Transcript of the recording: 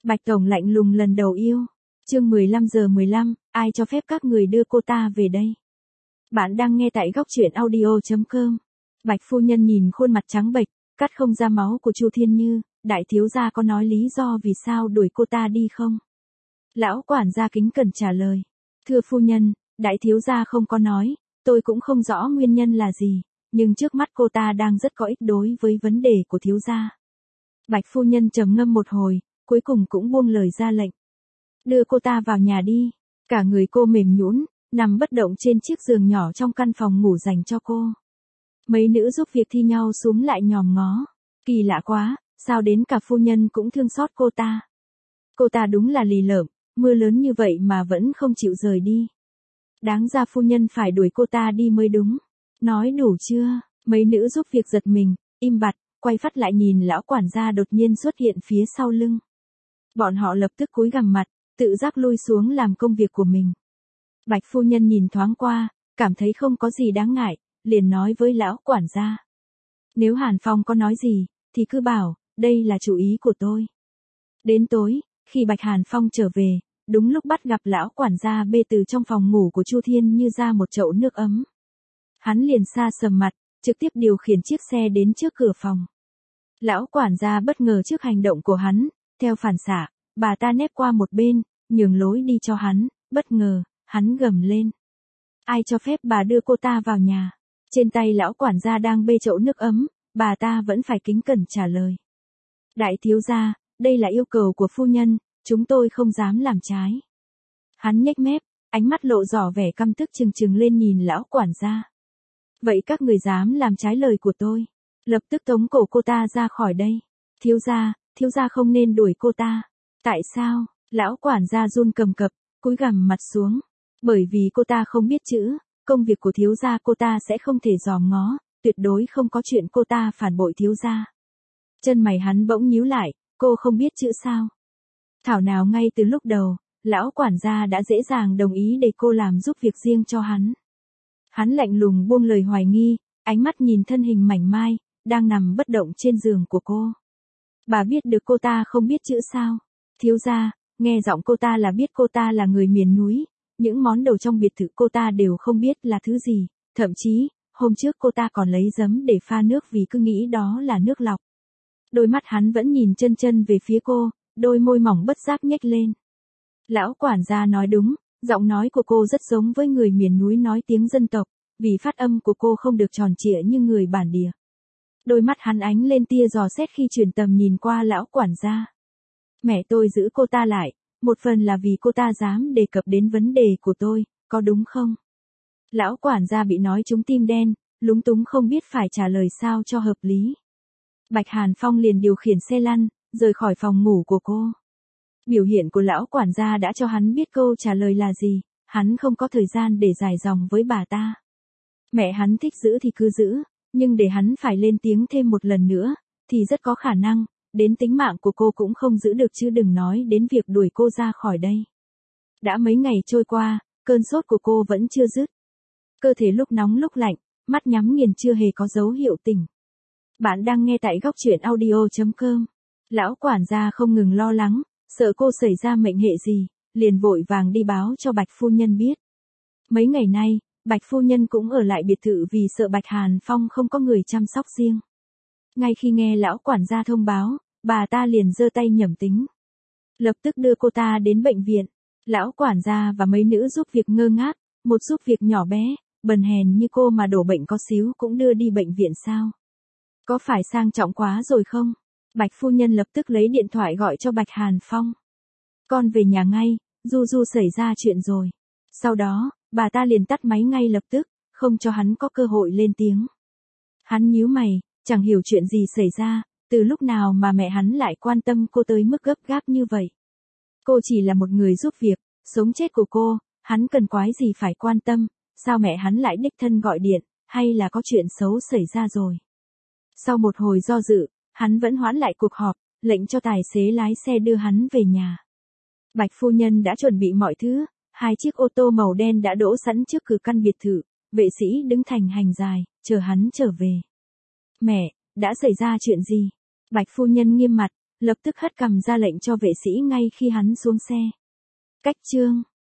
Bạch Tổng lạnh lùng lần đầu yêu. Chương 15:15, ai cho phép các người đưa cô ta về đây? Bạn đang nghe tại góc truyện audio.com. Bạch phu nhân nhìn khuôn mặt trắng bệch, cắt không ra máu của Chu Thiên Như, đại thiếu gia có nói lý do vì sao đuổi cô ta đi không? Lão quản gia kính cẩn trả lời. Thưa phu nhân, đại thiếu gia không có nói, tôi cũng không rõ nguyên nhân là gì, nhưng trước mắt cô ta đang rất có ích đối với vấn đề của thiếu gia. Bạch phu nhân trầm ngâm một hồi, cuối cùng cũng buông lời ra lệnh. Đưa cô ta vào nhà đi. Cả người cô mềm nhũn, nằm bất động trên chiếc giường nhỏ trong căn phòng ngủ dành cho cô. Mấy nữ giúp việc thi nhau xúm lại nhòm ngó. Kỳ lạ quá, sao đến cả phu nhân cũng thương xót cô ta. Cô ta đúng là lì lợm, mưa lớn như vậy mà vẫn không chịu rời đi. Đáng ra phu nhân phải đuổi cô ta đi mới đúng. Nói đủ chưa? Mấy nữ giúp việc giật mình, im bặt, quay phát lại nhìn lão quản gia đột nhiên xuất hiện phía sau lưng. Bọn họ lập tức cúi gằm mặt, tự giác lui xuống làm công việc của mình. Bạch phu nhân nhìn thoáng qua, cảm thấy không có gì đáng ngại, liền nói với lão quản gia. Nếu Hàn Phong có nói gì, thì cứ bảo, đây là chủ ý của tôi. Đến tối, khi Bạch Hàn Phong trở về, đúng lúc bắt gặp lão quản gia bê từ trong phòng ngủ của Chu Thiên Như ra một chậu nước ấm. Hắn liền xa sầm mặt, trực tiếp điều khiển chiếc xe đến trước cửa phòng. Lão quản gia bất ngờ trước hành động của hắn, theo phản xạ, bà ta nép qua một bên, nhường lối đi cho hắn, bất ngờ, hắn gầm lên. Ai cho phép bà đưa cô ta vào nhà? Trên tay lão quản gia đang bê chậu nước ấm, bà ta vẫn phải kính cẩn trả lời. Đại thiếu gia, đây là yêu cầu của phu nhân, chúng tôi không dám làm trái. Hắn nhếch mép, ánh mắt lộ rõ vẻ căm tức trừng trừng lên nhìn lão quản gia. Vậy các người dám làm trái lời của tôi, lập tức tống cổ cô ta ra khỏi đây. Thiếu gia không nên đuổi cô ta. Tại sao? Lão quản gia run cầm cập, cúi gằm mặt xuống. Bởi vì cô ta không biết chữ, công việc của thiếu gia cô ta sẽ không thể dòm ngó, tuyệt đối không có chuyện cô ta phản bội thiếu gia. Chân mày hắn bỗng nhíu lại, cô không biết chữ sao? Thảo nào ngay từ lúc đầu, lão quản gia đã dễ dàng đồng ý để cô làm giúp việc riêng cho hắn. Hắn lạnh lùng buông lời hoài nghi, ánh mắt nhìn thân hình mảnh mai, đang nằm bất động trên giường của cô. Bà biết được cô ta không biết chữ sao? Thiếu gia, nghe giọng cô ta là biết cô ta là người miền núi, những món đồ trong biệt thự cô ta đều không biết là thứ gì, thậm chí, hôm trước cô ta còn lấy giấm để pha nước vì cứ nghĩ đó là nước lọc. Đôi mắt hắn vẫn nhìn chân chân về phía cô, đôi môi mỏng bất giác nhếch lên. Lão quản gia nói đúng, giọng nói của cô rất giống với người miền núi nói tiếng dân tộc, vì phát âm của cô không được tròn trịa như người bản địa. Đôi mắt hắn ánh lên tia dò xét khi chuyển tầm nhìn qua lão quản gia. Mẹ tôi giữ cô ta lại, một phần là vì cô ta dám đề cập đến vấn đề của tôi, có đúng không? Lão quản gia bị nói trúng tim đen, lúng túng không biết phải trả lời sao cho hợp lý. Bạch Hàn Phong liền điều khiển xe lăn, rời khỏi phòng ngủ của cô. Biểu hiện của lão quản gia đã cho hắn biết câu trả lời là gì, hắn không có thời gian để dài dòng với bà ta. Mẹ hắn thích giữ thì cứ giữ, nhưng để hắn phải lên tiếng thêm một lần nữa, thì rất có khả năng, đến tính mạng của cô cũng không giữ được chứ đừng nói đến việc đuổi cô ra khỏi đây. Đã mấy ngày trôi qua, cơn sốt của cô vẫn chưa dứt. Cơ thể lúc nóng lúc lạnh, mắt nhắm nghiền chưa hề có dấu hiệu tỉnh. Bạn đang nghe tại góc truyện audio.com. Lão quản gia không ngừng lo lắng, sợ cô xảy ra mệnh hệ gì, liền vội vàng đi báo cho Bạch phu nhân biết. Mấy ngày nay, Bạch phu nhân cũng ở lại biệt thự vì sợ Bạch Hàn Phong không có người chăm sóc riêng. Ngay khi nghe lão quản gia thông báo, bà ta liền giơ tay nhẩm tính. Lập tức đưa cô ta đến bệnh viện. Lão quản gia và mấy nữ giúp việc ngơ ngác, một giúp việc nhỏ bé, bần hèn như cô mà đổ bệnh có xíu cũng đưa đi bệnh viện sao? Có phải sang trọng quá rồi không? Bạch phu nhân lập tức lấy điện thoại gọi cho Bạch Hàn Phong. Con về nhà ngay, Du xảy ra chuyện rồi. Sau đó, bà ta liền tắt máy ngay lập tức, không cho hắn có cơ hội lên tiếng. Hắn nhíu mày, chẳng hiểu chuyện gì xảy ra, từ lúc nào mà mẹ hắn lại quan tâm cô tới mức gấp gáp như vậy. Cô chỉ là một người giúp việc, sống chết của cô, hắn cần quái gì phải quan tâm, sao mẹ hắn lại đích thân gọi điện, hay là có chuyện xấu xảy ra rồi. Sau một hồi do dự, hắn vẫn hoãn lại cuộc họp, lệnh cho tài xế lái xe đưa hắn về nhà. Bạch phu nhân đã chuẩn bị mọi thứ, 2 chiếc ô tô màu đen đã đỗ sẵn trước cửa căn biệt thự, vệ sĩ đứng thành hàng dài, chờ hắn trở về. Mẹ, đã xảy ra chuyện gì? Bạch phu nhân nghiêm mặt, lập tức hất cằm ra lệnh cho vệ sĩ ngay khi hắn xuống xe. Cách chương